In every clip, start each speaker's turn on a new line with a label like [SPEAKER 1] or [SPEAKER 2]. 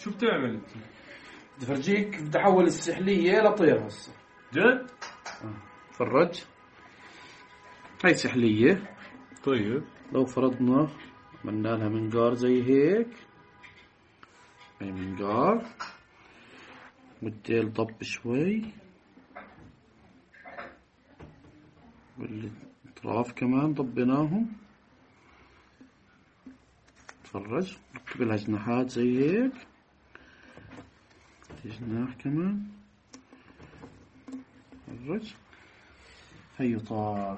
[SPEAKER 1] شو بتعمل انت؟
[SPEAKER 2] بدي افرجيك، بدي احول السحلية لطير هسه.
[SPEAKER 1] جد؟
[SPEAKER 2] تفرج، هاي سحلية.
[SPEAKER 1] طيب
[SPEAKER 2] لو فرضنا عملنا لها منقار زي هيك، هاي منقار، والديل ضب شوي، والأطراف كمان ضبيناهم. تفرج، ركب لها جناحات زي هيك، جناح كمان. تفرج، هيو طار.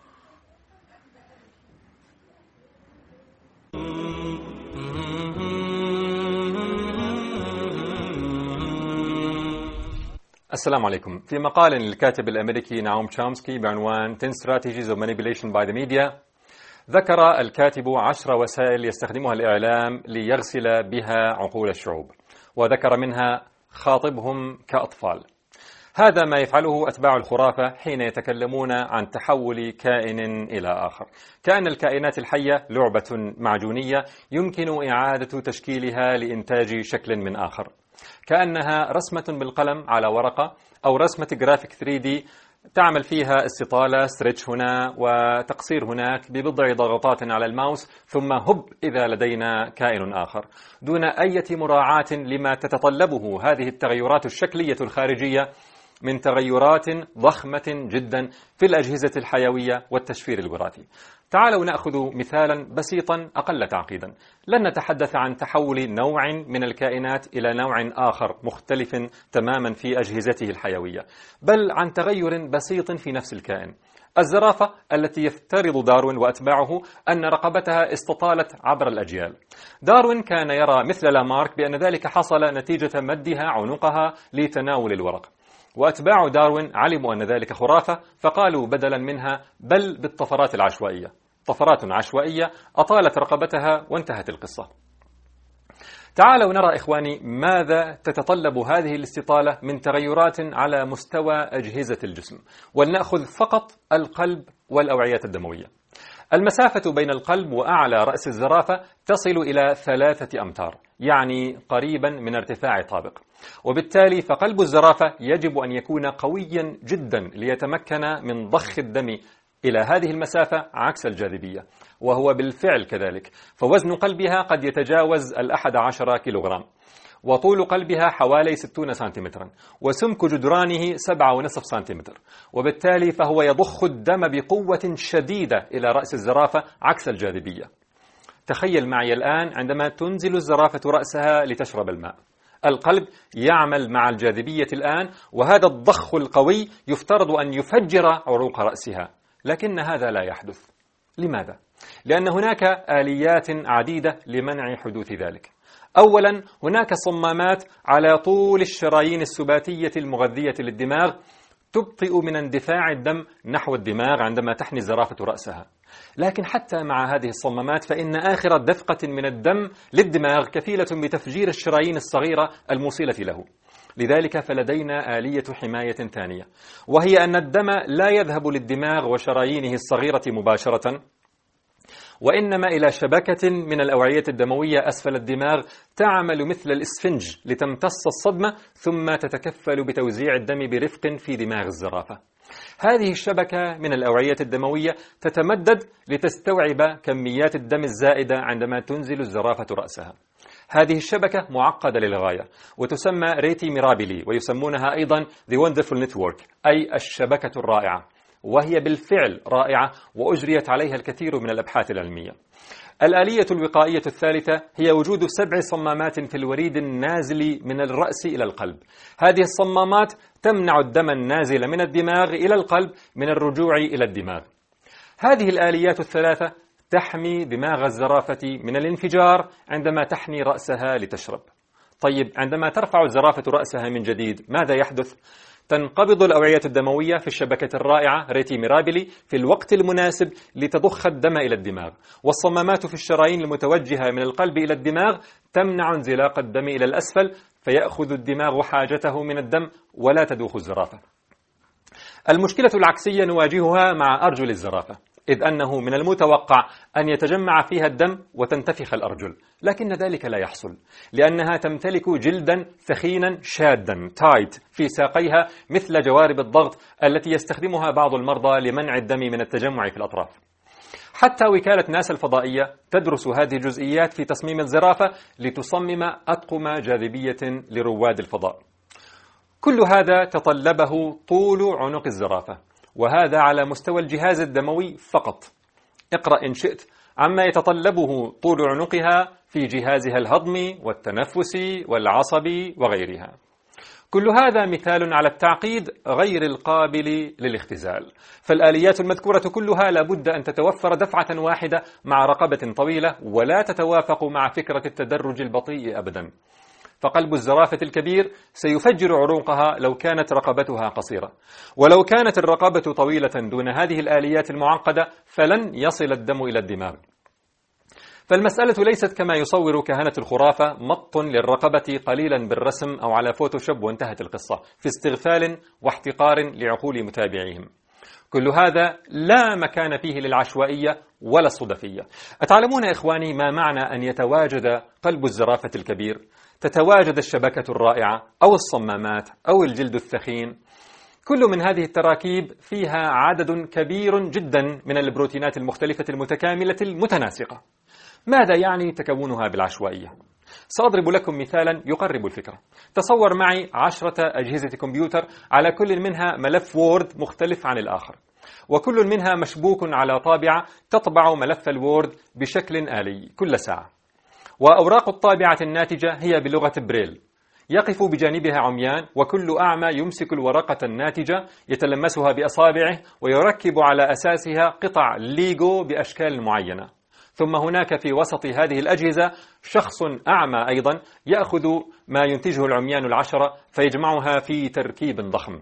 [SPEAKER 3] السلام عليكم. في مقال للكاتب الأمريكي نعوم تشومسكي بعنوان 10 Strategies of Manipulation by the Media، ذكر الكاتب 10 وسائل يستخدمها الإعلام ليغسل بها عقول الشعوب، وذكر منها خاطبهم كأطفال. هذا ما يفعله أتباع الخرافة حين يتكلمون عن تحول كائن إلى آخر، كأن الكائنات الحية لعبة معجونية يمكن إعادة تشكيلها لإنتاج شكل من آخر، كأنها رسمة بالقلم على ورقة أو رسمة جرافيك 3D تعمل فيها استطالة ستريتش هنا وتقصير هناك ببضع ضغطات على الماوس، ثم هب إذا لدينا كائن آخر، دون أي مراعاة لما تتطلبه هذه التغيرات الشكلية الخارجية من تغيرات ضخمة جدا في الأجهزة الحيوية والتشفير الوراثي. تعالوا نأخذ مثالا بسيطا أقل تعقيدا. لن نتحدث عن تحول نوع من الكائنات إلى نوع آخر مختلف تماما في أجهزته الحيوية، بل عن تغير بسيط في نفس الكائن. الزرافة التي يفترض داروين وأتباعه أن رقبتها استطالت عبر الأجيال. داروين كان يرى مثل لامارك بأن ذلك حصل نتيجة مدها عنقها لتناول الورق، وأتباع داروين علموا أن ذلك خرافة، فقالوا بدلا منها بل بالطفرات العشوائية، طفرات عشوائية أطالت رقبتها، وانتهت القصة. تعالوا نرى إخواني ماذا تتطلب هذه الاستطالة من تغيرات على مستوى أجهزة الجسم، ولنأخذ فقط القلب والأوعية الدموية. المسافة بين القلب وأعلى رأس الزرافة تصل إلى 3 أمتار، يعني قريبا من ارتفاع طابق، وبالتالي فقلب الزرافة يجب أن يكون قويا جدا ليتمكن من ضخ الدم إلى هذه المسافة عكس الجاذبية، وهو بالفعل كذلك، فوزن قلبها قد يتجاوز 11 كيلوغرام، وطول قلبها حوالي 60 سنتيمترا، وسمك جدرانه 7.5 سنتيمتر، وبالتالي فهو يضخ الدم بقوة شديدة إلى رأس الزرافة عكس الجاذبية. تخيل معي الآن عندما تنزل الزرافة رأسها لتشرب الماء، القلب يعمل مع الجاذبية الآن، وهذا الضخ القوي يفترض أن يفجر عروق رأسها، لكن هذا لا يحدث. لماذا؟ لأن هناك آليات عديدة لمنع حدوث ذلك. أولا، هناك صمامات على طول الشرايين السباتية المغذية للدماغ تبطئ من اندفاع الدم نحو الدماغ عندما تحني الزرافة رأسها، لكن حتى مع هذه الصمامات فإن آخر دفقة من الدم للدماغ كفيلة بتفجير الشرايين الصغيرة الموصلة له. لذلك فلدينا آلية حماية ثانية، وهي أن الدم لا يذهب للدماغ وشرايينه الصغيرة مباشرة، وإنما إلى شبكة من الأوعية الدموية أسفل الدماغ تعمل مثل الإسفنج لتمتص الصدمة، ثم تتكفل بتوزيع الدم برفق في دماغ الزرافة. هذه الشبكة من الأوعية الدموية تتمدد لتستوعب كميات الدم الزائدة عندما تنزل الزرافة رأسها. هذه الشبكة معقدة للغاية، وتسمى ريتي ميرابيلي، ويسمونها أيضا The Wonderful Network، أي الشبكة الرائعة، وهي بالفعل رائعة وأجريت عليها الكثير من الأبحاث العلمية. الآلية الوقائية الثالثة هي وجود 7 صمامات في الوريد النازل من الرأس إلى القلب. هذه الصمامات تمنع الدم النازل من الدماغ إلى القلب من الرجوع إلى الدماغ. هذه الآليات الثلاثة تحمي دماغ الزرافة من الانفجار عندما تحني رأسها لتشرب. طيب، عندما ترفع الزرافة رأسها من جديد ماذا يحدث؟ تنقبض الأوعية الدموية في الشبكة الرائعة ريتي ميرابيلي في الوقت المناسب لتضخ الدم إلى الدماغ، والصمامات في الشرايين المتوجهة من القلب إلى الدماغ تمنع انزلاق الدم إلى الأسفل، فيأخذ الدماغ حاجته من الدم ولا تدوخ الزرافة. المشكلة العكسية نواجهها مع أرجل الزرافة. إذ أنه من المتوقع أن يتجمع فيها الدم وتنتفخ الأرجل، لكن ذلك لا يحصل لأنها تمتلك جلدا ثخينا شادا تايت في ساقيها مثل جوارب الضغط التي يستخدمها بعض المرضى لمنع الدم من التجمع في الأطراف. حتى وكالة ناسا الفضائية تدرس هذه الجزئيات في تصميم الزرافة لتصمم أطقم جاذبية لرواد الفضاء. كل هذا تطلبه طول عنق الزرافة، وهذا على مستوى الجهاز الدموي فقط. اقرأ إن شئت عما يتطلبه طول عنقها في جهازها الهضمي والتنفسي والعصبي وغيرها. كل هذا مثال على التعقيد غير القابل للاختزال، فالآليات المذكورة كلها لابد أن تتوفر دفعة واحدة مع رقبة طويلة، ولا تتوافق مع فكرة التدرج البطيء أبدا. فقلب الزرافة الكبير سيفجر عروقها لو كانت رقبتها قصيرة، ولو كانت الرقبة طويلة دون هذه الآليات المعقدة فلن يصل الدم إلى الدماغ. فالمسألة ليست كما يصور كهنة الخرافة مط للرقبة قليلا بالرسم أو على فوتوشوب وانتهت القصة في استغفال واحتقار لعقول متابعيهم. كل هذا لا مكان فيه للعشوائية ولا الصدفية. أتعلمون يا إخواني ما معنى أن يتواجد قلب الزرافة الكبير؟ تتواجد الشبكة الرائعة أو الصمامات أو الجلد الثخين. كل من هذه التراكيب فيها عدد كبير جدا من البروتينات المختلفة المتكاملة المتناسقة. ماذا يعني تكونها بالعشوائية؟ سأضرب لكم مثالا يقرب الفكرة. تصور معي 10 أجهزة كمبيوتر على كل منها ملف وورد مختلف عن الآخر، وكل منها مشبوك على طابعة تطبع ملف الوورد بشكل آلي كل ساعة، وأوراق الطابعة الناتجة هي بلغة بريل. يقف بجانبها عميان، وكل أعمى يمسك الورقة الناتجة يتلمسها بأصابعه ويركب على أساسها قطع ليغو بأشكال معينة. ثم هناك في وسط هذه الأجهزة شخص أعمى أيضا يأخذ ما ينتجه العميان 10 فيجمعها في تركيب ضخم.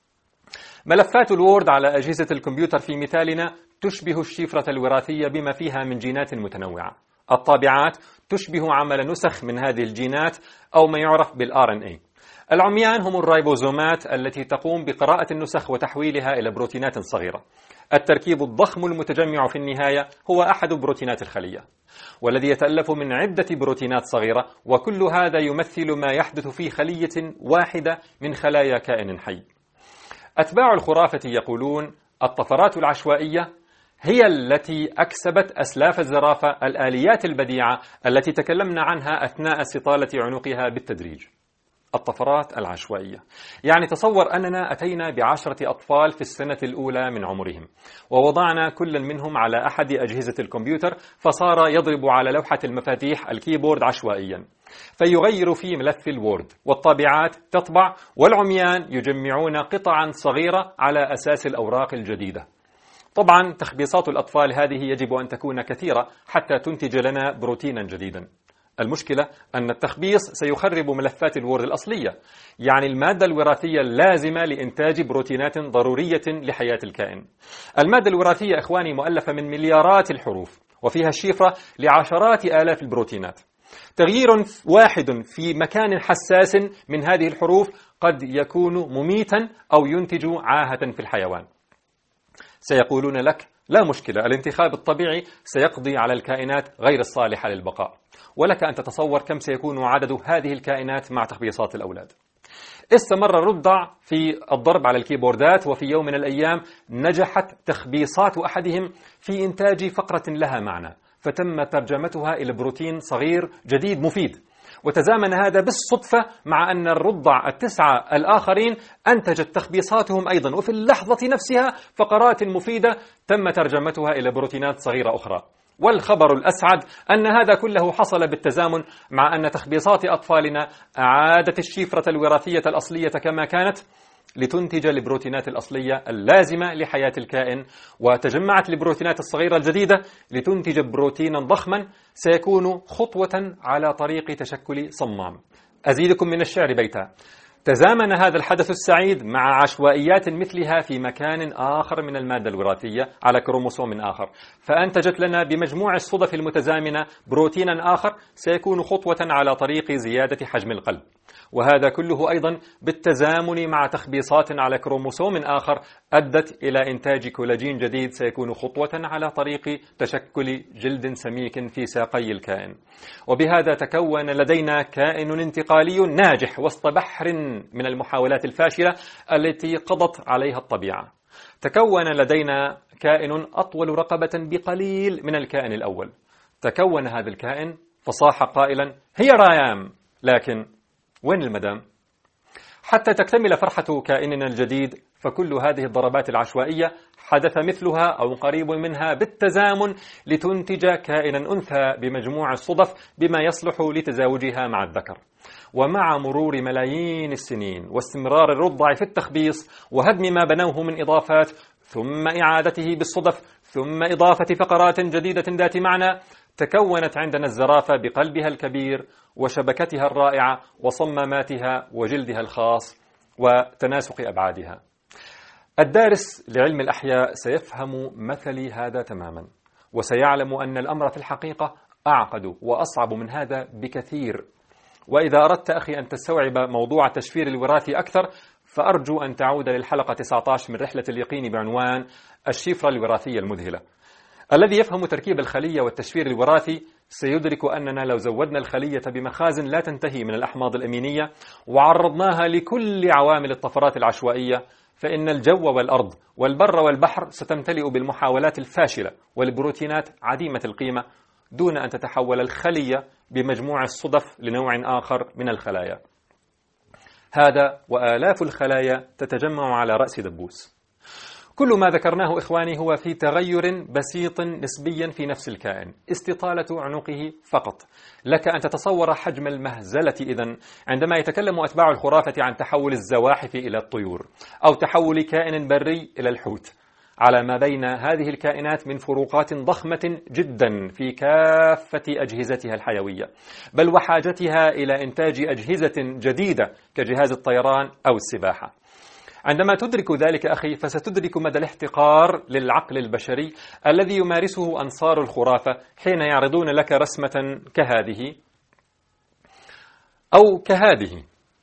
[SPEAKER 3] ملفات الوورد على أجهزة الكمبيوتر في مثالنا تشبه الشفرة الوراثية بما فيها من جينات متنوعة. الطابعات تشبه عمل نسخ من هذه الجينات أو ما يعرف بالRNA. العميان هم الرايبوزومات التي تقوم بقراءة النسخ وتحويلها إلى بروتينات صغيرة. التركيب الضخم المتجمع في النهاية هو أحد بروتينات الخلية، والذي يتألف من عدة بروتينات صغيرة، وكل هذا يمثل ما يحدث في خلية واحدة من خلايا كائن حي. أتباع الخرافة يقولون الطفرات العشوائية هي التي أكسبت أسلاف الزرافة الآليات البديعة التي تكلمنا عنها أثناء استطالة عنقها بالتدريج. الطفرات العشوائية يعني تصور أننا أتينا ب10 أطفال في السنة الأولى من عمرهم، ووضعنا كل منهم على أحد أجهزة الكمبيوتر، فصار يضرب على لوحة المفاتيح الكيبورد عشوائيا، فيغير في ملف الوورد، والطابعات تطبع، والعميان يجمعون قطعا صغيرة على أساس الأوراق الجديدة. طبعا تخبيصات الأطفال هذه يجب أن تكون كثيرة حتى تنتج لنا بروتينا جديدا. المشكلة أن التخبيص سيخرب ملفات الوورد الأصلية، يعني المادة الوراثية اللازمة لإنتاج بروتينات ضرورية لحياة الكائن. المادة الوراثية إخواني مؤلفة من مليارات الحروف، وفيها الشفرة لعشرات آلاف البروتينات. تغيير واحد في مكان حساس من هذه الحروف قد يكون مميتا أو ينتج عاهة في الحيوان. سيقولون لك لا مشكلة، الانتخاب الطبيعي سيقضي على الكائنات غير الصالحة للبقاء. ولك أن تتصور كم سيكون عدد هذه الكائنات مع تخبيصات الأولاد. استمر الرضع في الضرب على الكيبوردات، وفي يوم من الأيام نجحت تخبيصات أحدهم في إنتاج فقرة لها معنى، فتم ترجمتها إلى بروتين صغير جديد مفيد. وتزامن هذا بالصدفة مع أن الرضع 9 الآخرين أنتجت تخبيصاتهم أيضا، وفي اللحظة نفسها فقرات مفيدة تم ترجمتها إلى بروتينات صغيرة أخرى. والخبر الأسعد أن هذا كله حصل بالتزامن مع أن تخبيصات أطفالنا أعادت الشفرة الوراثية الأصلية كما كانت لتنتج البروتينات الأصلية اللازمة لحياة الكائن، وتجمعت البروتينات الصغيرة الجديدة لتنتج بروتينا ضخما سيكون خطوة على طريق تشكل صمام. أزيدكم من الشعر بيتا: تزامن هذا الحدث السعيد مع عشوائيات مثلها في مكان آخر من المادة الوراثية على كروموسوم آخر، فأنتجت لنا بمجموع الصدف المتزامنة بروتينا آخر سيكون خطوة على طريق زيادة حجم القلب. وهذا كله أيضا بالتزامن مع تخبيصات على كروموسوم آخر أدت إلى إنتاج كولاجين جديد سيكون خطوة على طريق تشكل جلد سميك في ساقي الكائن. وبهذا تكون لدينا كائن انتقالي ناجح وسط بحر من المحاولات الفاشلة التي قضت عليها الطبيعة. تكون لدينا كائن أطول رقبة بقليل من الكائن الأول. تكون هذا الكائن فصاح قائلا: هي رايام، لكن وين المدام؟ حتى تكتمل فرحة كائننا الجديد فكل هذه الضربات العشوائية حدث مثلها أو قريب منها بالتزامن لتنتج كائنا أنثى بمجموع الصدف بما يصلح لتزاوجها مع الذكر. ومع مرور ملايين السنين واستمرار الرضع في التخبيص وهدم ما بنوه من إضافات ثم إعادته بالصدف ثم إضافة فقرات جديدة ذات معنى، تكونت عندنا الزرافة بقلبها الكبير وشبكتها الرائعة وصماماتها وجلدها الخاص وتناسق أبعادها. الدارس لعلم الأحياء سيفهم مثلي هذا تماما، وسيعلم أن الأمر في الحقيقة أعقد وأصعب من هذا بكثير. وإذا أردت أخي أن تستوعب موضوع التشفير الوراثي أكثر فأرجو أن تعود للحلقة 19 من رحلة اليقين بعنوان الشفرة الوراثية المذهلة. الذي يفهم تركيب الخلية والتشفير الوراثي سيدرك أننا لو زودنا الخلية بمخازن لا تنتهي من الأحماض الأمينية وعرضناها لكل عوامل الطفرات العشوائية فإن الجو والأرض والبر والبحر ستمتلئ بالمحاولات الفاشلة والبروتينات عديمة القيمة دون أن تتحول الخلية بمجموع الصدف لنوع آخر من الخلايا. هذا وآلاف الخلايا تتجمع على رأس دبوس. كل ما ذكرناه إخواني هو في تغير بسيط نسبيا في نفس الكائن، استطالة عنقه فقط. لك أن تتصور حجم المهزلة إذن عندما يتكلم أتباع الخرافة عن تحول الزواحف إلى الطيور أو تحول كائن بري إلى الحوت، على ما بين هذه الكائنات من فروقات ضخمة جدا في كافة أجهزتها الحيوية، بل وحاجتها إلى إنتاج أجهزة جديدة كجهاز الطيران أو السباحة. عندما تدرك ذلك أخي فستدرك مدى الاحتقار للعقل البشري الذي يمارسه أنصار الخرافة حين يعرضون لك رسمة كهذه أو كهذه: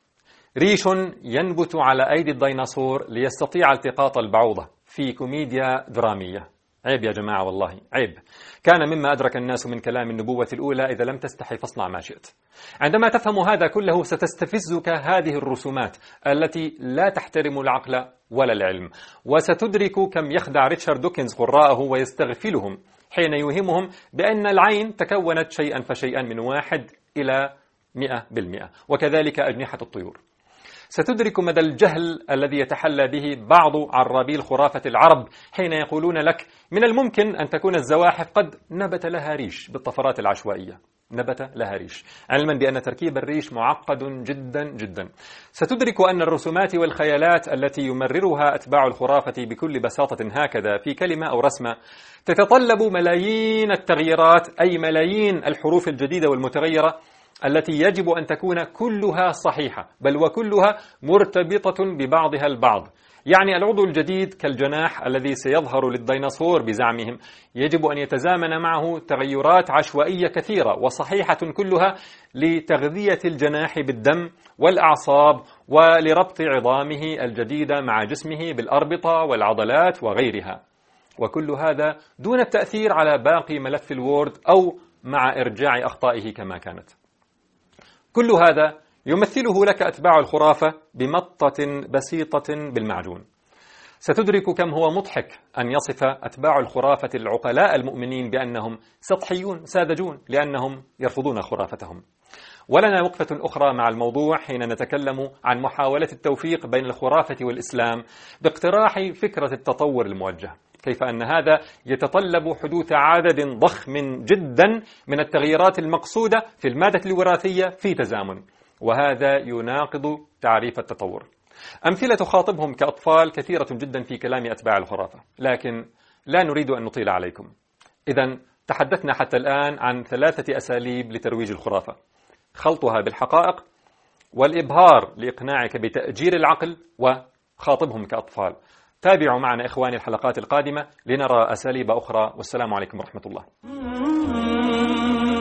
[SPEAKER 3] ريش ينبت على أيدي الديناصور ليستطيع التقاط البعوضة في كوميديا درامية. عيب يا جماعة، والله عيب. كان مما أدرك الناس من كلام النبوة الأولى: إذا لم تستحي فاصنع ما شئت. عندما تفهم هذا كله ستستفزك هذه الرسومات التي لا تحترم العقل ولا العلم، وستدرك كم يخدع ريتشارد دوكنز قراءه ويستغفلهم حين يوهمهم بأن العين تكونت شيئا فشيئا من 1 إلى 100%، وكذلك أجنحة الطيور. ستدرك مدى الجهل الذي يتحلى به بعض عرابي الخرافة العرب حين يقولون لك من الممكن أن تكون الزواحف قد نبت لها ريش بالطفرات العشوائية. نبت لها ريش، علما بأن تركيب الريش معقد جدا جدا. ستدرك أن الرسومات والخيالات التي يمررها أتباع الخرافة بكل بساطة هكذا في كلمة أو رسمة تتطلب ملايين التغييرات، أي ملايين الحروف الجديدة والمتغيرة التي يجب أن تكون كلها صحيحة، بل وكلها مرتبطة ببعضها البعض. يعني العضو الجديد كالجناح الذي سيظهر للديناصور بزعمهم يجب أن يتزامن معه تغيرات عشوائية كثيرة وصحيحة كلها لتغذية الجناح بالدم والأعصاب ولربط عظامه الجديدة مع جسمه بالأربطة والعضلات وغيرها، وكل هذا دون التأثير على باقي ملف الوورد أو مع إرجاع أخطائه كما كانت. كل هذا يمثله لك أتباع الخرافة بمطة بسيطة بالمعجون. ستدرك كم هو مضحك أن يصف أتباع الخرافة العقلاء المؤمنين بأنهم سطحيون ساذجون لأنهم يرفضون خرافتهم. ولنا وقفة أخرى مع الموضوع حين نتكلم عن محاولة التوفيق بين الخرافة والإسلام باقتراح فكرة التطور الموجه، كيف أن هذا يتطلب حدوث عدد ضخم جدا من التغييرات المقصودة في المادة الوراثية في تزامن، وهذا يناقض تعريف التطور. أمثلة تخاطبهم كأطفال كثيرة جدا في كلام أتباع الخرافة، لكن لا نريد أن نطيل عليكم. إذن تحدثنا حتى الآن عن 3 أساليب لترويج الخرافة: خلطها بالحقائق، والإبهار لإقناعك بتأجير العقل، وخاطبهم كأطفال. تابعوا معنا إخواني الحلقات القادمة لنرى أساليب أخرى، والسلام عليكم ورحمة الله.